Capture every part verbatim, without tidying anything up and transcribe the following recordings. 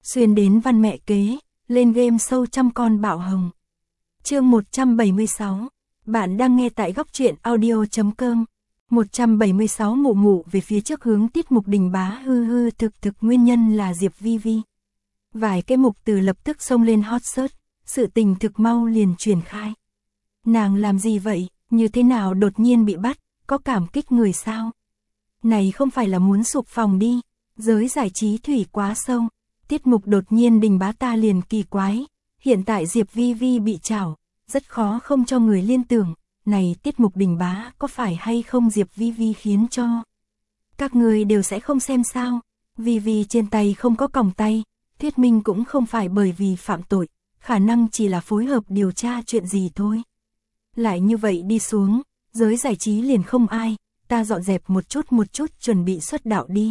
Xuyên đến văn mẹ kế, lên game show trăm con bạo hồng. Chương một trăm bảy mươi sáu. Bạn đang nghe tại góc truyện audio chấm com. một trăm bảy mươi sáu Mụ mụ về phía trước hướng tiết mục Đình Bá hư hư thực thực nguyên nhân là Diệp Vi Vi. Vài cái mục từ lập tức xông lên hot search, sự tình thực mau liền truyền khai. Nàng làm gì vậy, như thế nào đột nhiên bị bắt, có cảm kích người sao? Này không phải là muốn sụp phòng đi, giới giải trí thủy quá sâu, tiết mục đột nhiên Đình Bá ta liền kỳ quái, hiện tại Diệp Vi Vi bị trảo, rất khó không cho người liên tưởng, này tiết mục Đình Bá có phải hay không Diệp Vi Vi khiến cho. Các người đều sẽ không xem sao, Vi Vi trên tay không có còng tay, thuyết minh cũng không phải bởi vì phạm tội, khả năng chỉ là phối hợp điều tra chuyện gì thôi. Lại như vậy đi xuống, giới giải trí liền không ai, ta dọn dẹp một chút một chút chuẩn bị xuất đạo đi.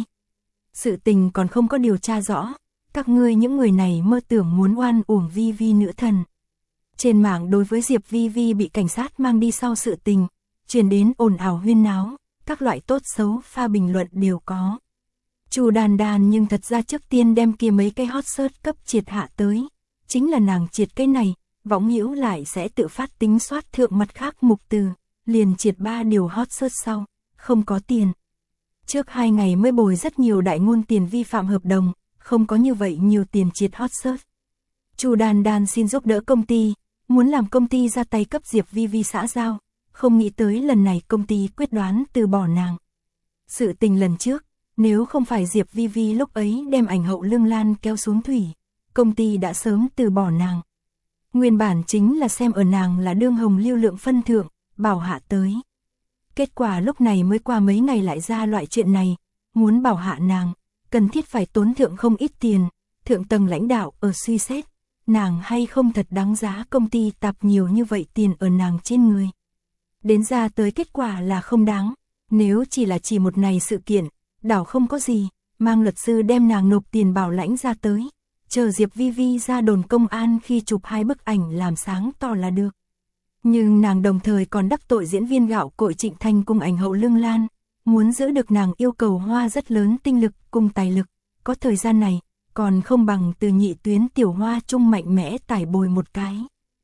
Sự tình còn không có điều tra rõ, các ngươi những người này mơ tưởng muốn oan uổng Vi Vi nữ thần. Trên mạng đối với Diệp Vi Vi bị cảnh sát mang đi sau sự tình, truyền đến ồn ào huyên náo, các loại tốt xấu pha bình luận đều có. Chu Đan Đan nhưng thật ra trước tiên đem kia mấy cái hot search cấp triệt hạ tới, chính là nàng triệt cái này, võng hữu lại sẽ tự phát tính soát thượng mặt khác mục từ, liền triệt ba điều hot search sau, không có tiền. Trước hai ngày mới bồi rất nhiều đại ngôn tiền vi phạm hợp đồng, không có như vậy nhiều tiền triệt hot search. Chu Đan Đan xin giúp đỡ công ty, muốn làm công ty ra tay cấp Diệp Vi Vi xã giao, không nghĩ tới lần này công ty quyết đoán từ bỏ nàng. Sự tình lần trước, nếu không phải Diệp Vi Vi lúc ấy đem ảnh hậu Lương Lan kéo xuống thủy, công ty đã sớm từ bỏ nàng. Nguyên bản chính là xem ở nàng là đương hồng lưu lượng phân thượng, bảo hạ tới. Kết quả lúc này mới qua mấy ngày lại ra loại chuyện này, muốn bảo hạ nàng, cần thiết phải tốn thượng không ít tiền, thượng tầng lãnh đạo ở suy xét, nàng hay không thật đáng giá công ty tạp nhiều như vậy tiền ở nàng trên người. Đến ra tới kết quả là không đáng, nếu chỉ là chỉ một này sự kiện, đảo không có gì, mang luật sư đem nàng nộp tiền bảo lãnh ra tới, chờ Diệp Vi Vi ra đồn công an khi chụp hai bức ảnh làm sáng tỏ là được. Nhưng nàng đồng thời còn đắc tội diễn viên gạo cội Trịnh Thanh cùng ảnh hậu Lương Lan, muốn giữ được nàng yêu cầu hoa rất lớn tinh lực cùng tài lực, có thời gian này, còn không bằng từ nhị tuyến tiểu hoa trung mạnh mẽ tải bồi một cái.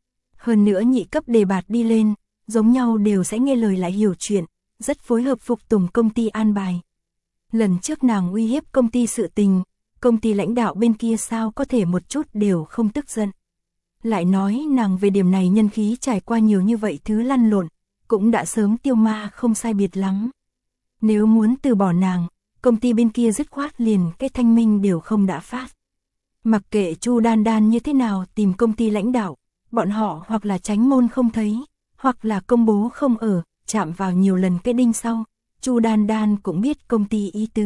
Hơn nữa nhị cấp đề bạt đi lên, giống nhau đều sẽ nghe lời lại hiểu chuyện, rất phối hợp phục tùng công ty an bài. Lần trước nàng uy hiếp công ty sự tình, công ty lãnh đạo bên kia sao có thể một chút đều không tức giận. Lại nói nàng về điểm này nhân khí trải qua nhiều như vậy thứ lăn lộn, cũng đã sớm tiêu ma không sai biệt lắm. Nếu muốn từ bỏ nàng, công ty bên kia dứt khoát liền cái thanh minh đều không đã phát. Mặc kệ Chu Đan Đan như thế nào tìm công ty lãnh đạo, bọn họ hoặc là tránh môn không thấy, hoặc là công bố không ở, chạm vào nhiều lần cái đinh sau, Chu Đan Đan cũng biết công ty ý tứ.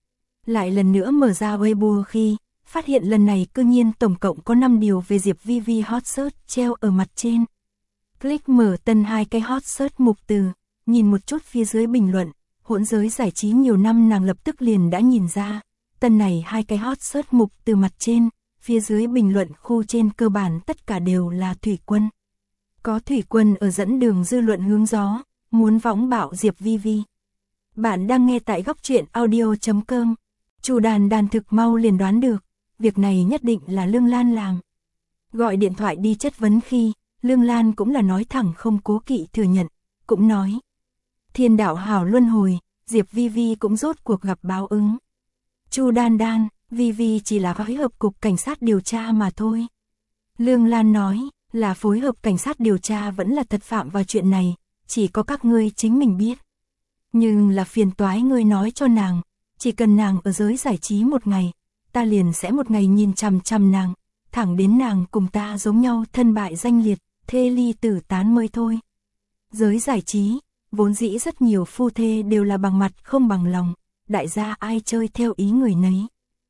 Lại lần nữa mở ra Weibo khi, phát hiện lần này cư nhiên tổng cộng có năm điều về Diệp Vi Vi hot search treo ở mặt trên. Click mở tân hai cái hot search mục từ, nhìn một chút phía dưới bình luận, hỗn giới giải trí nhiều năm nàng lập tức liền đã nhìn ra, tân này hai cái hot search mục từ mặt trên, phía dưới bình luận khu trên cơ bản tất cả đều là Thủy Quân. Có Thủy Quân ở dẫn đường dư luận hướng gió, muốn võng bạo Diệp Vi Vi. Bạn đang nghe tại góc truyện audio chấm com. Chu Đan Đan thực mau liền đoán được, việc này nhất định là Lương Lan làm. Gọi điện thoại đi chất vấn khi, Lương Lan cũng là nói thẳng không cố kỵ thừa nhận, cũng nói. Thiên đạo hảo luân hồi, Diệp Vi Vi cũng rốt cuộc gặp báo ứng. Chu Đan Đan, Vi Vi chỉ là phối hợp cục cảnh sát điều tra mà thôi. Lương Lan nói, là phối hợp cảnh sát điều tra vẫn là thật phạm vào chuyện này, chỉ có các ngươi chính mình biết. Nhưng là phiền toái ngươi nói cho nàng, chỉ cần nàng ở giới giải trí một ngày, ta liền sẽ một ngày nhìn chằm chằm nàng, thẳng đến nàng cùng ta giống nhau thân bại danh liệt, thê ly tử tán mới thôi. Giới giải trí, vốn dĩ rất nhiều phu thê đều là bằng mặt không bằng lòng, đại gia ai chơi theo ý người nấy.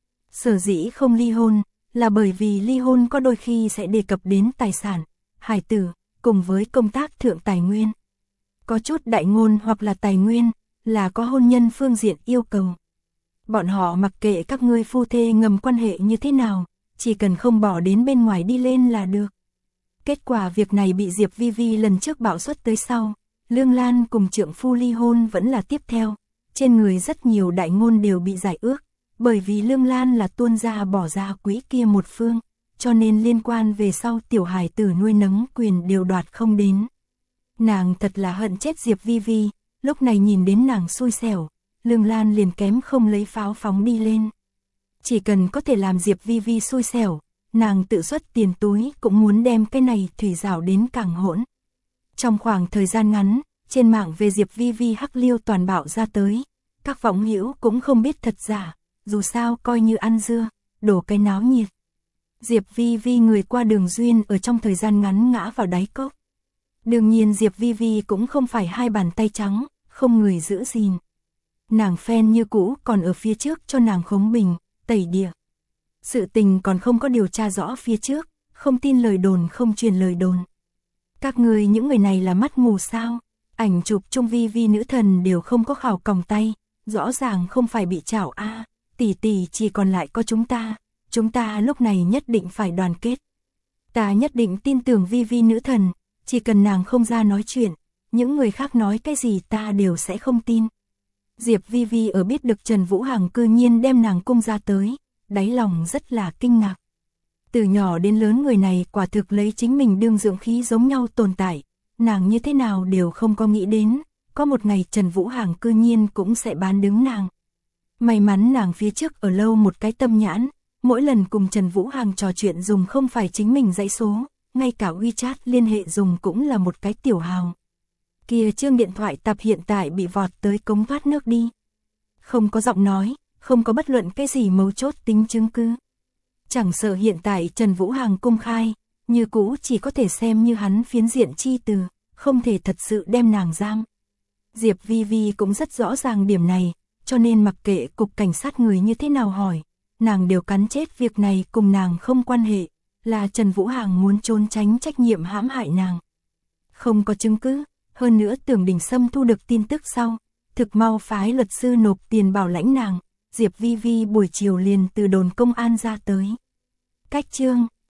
Sở dĩ không ly hôn, là bởi vì ly hôn có đôi khi sẽ đề cập đến tài sản, hài tử, cùng với công tác thượng tài nguyên. Có chút đại ngôn hoặc là tài nguyên, là có hôn nhân phương diện yêu cầu. Bọn họ mặc kệ các ngươi phu thê ngầm quan hệ như thế nào, chỉ cần không bỏ đến bên ngoài đi lên là được. Kết quả việc này bị Diệp Vi Vi lần trước bạo xuất tới sau, Lương Lan cùng trượng phu ly hôn vẫn là tiếp theo, trên người rất nhiều đại ngôn đều bị giải ước, bởi vì Lương Lan là tuôn ra bỏ ra quỹ kia một phương, cho nên liên quan về sau tiểu hài tử nuôi nấng quyền đều đoạt không đến. Nàng thật là hận chết Diệp Vi Vi, lúc này nhìn đến nàng xui xẻo, Lương Lan liền kém không lấy pháo phóng đi lên. Chỉ cần có thể làm Diệp Vi Vi xui xẻo, nàng tự xuất tiền túi cũng muốn đem cái này thủy rảo đến càng hỗn. Trong khoảng thời gian ngắn, trên mạng về Diệp Vi Vi hắc liêu toàn bạo ra tới, các võng hữu cũng không biết thật giả, dù sao coi như ăn dưa, đổ cái náo nhiệt. Diệp Vi Vi người qua đường duyên ở trong thời gian ngắn ngã vào đáy cốc. Đương nhiên Diệp Vi Vi cũng không phải hai bàn tay trắng, không người giữ gìn. Nàng fan như cũ còn ở phía trước cho nàng khống bình, tẩy địa. Sự tình còn không có điều tra rõ phía trước, không tin lời đồn không truyền lời đồn. Các người những người này là mắt mù sao? Ảnh chụp chung Vi Vi nữ thần đều không có khảo còng tay, rõ ràng không phải bị chảo a, à, tỷ tỷ chỉ còn lại có chúng ta, chúng ta lúc này nhất định phải đoàn kết. Ta nhất định tin tưởng Vi Vi nữ thần, chỉ cần nàng không ra nói chuyện, những người khác nói cái gì ta đều sẽ không tin. Diệp Vi Vi ở biết được Trần Vũ Hằng cư nhiên đem nàng cung ra tới, đáy lòng rất là kinh ngạc. Từ nhỏ đến lớn người này quả thực lấy chính mình đương dưỡng khí giống nhau tồn tại, nàng như thế nào đều không có nghĩ đến, có một ngày Trần Vũ Hằng cư nhiên cũng sẽ bán đứng nàng. May mắn nàng phía trước ở lâu một cái tâm nhãn, mỗi lần cùng Trần Vũ Hằng trò chuyện dùng không phải chính mình dãy số, ngay cả WeChat liên hệ dùng cũng là một cái tiểu hào. Kia chương điện thoại tập hiện tại bị vọt tới cống thoát nước đi. Không có giọng nói, không có bất luận cái gì mấu chốt tính chứng cứ. Chẳng sợ hiện tại Trần Vũ Hằng công khai, như cũ chỉ có thể xem như hắn phiến diện chi từ, không thể thật sự đem nàng giam. Diệp Vi Vi cũng rất rõ ràng điểm này, cho nên mặc kệ cục cảnh sát người như thế nào hỏi, nàng đều cắn chết việc này cùng nàng không quan hệ, là Trần Vũ Hằng muốn trốn tránh trách nhiệm hãm hại nàng. Không có chứng cứ, hơn nữa Tưởng Đình Sâm thu được tin tức sau, thực mau phái luật sư nộp tiền bảo lãnh nàng, Diệp Vi Vi buổi chiều liền từ đồn công an ra tới. Cách chương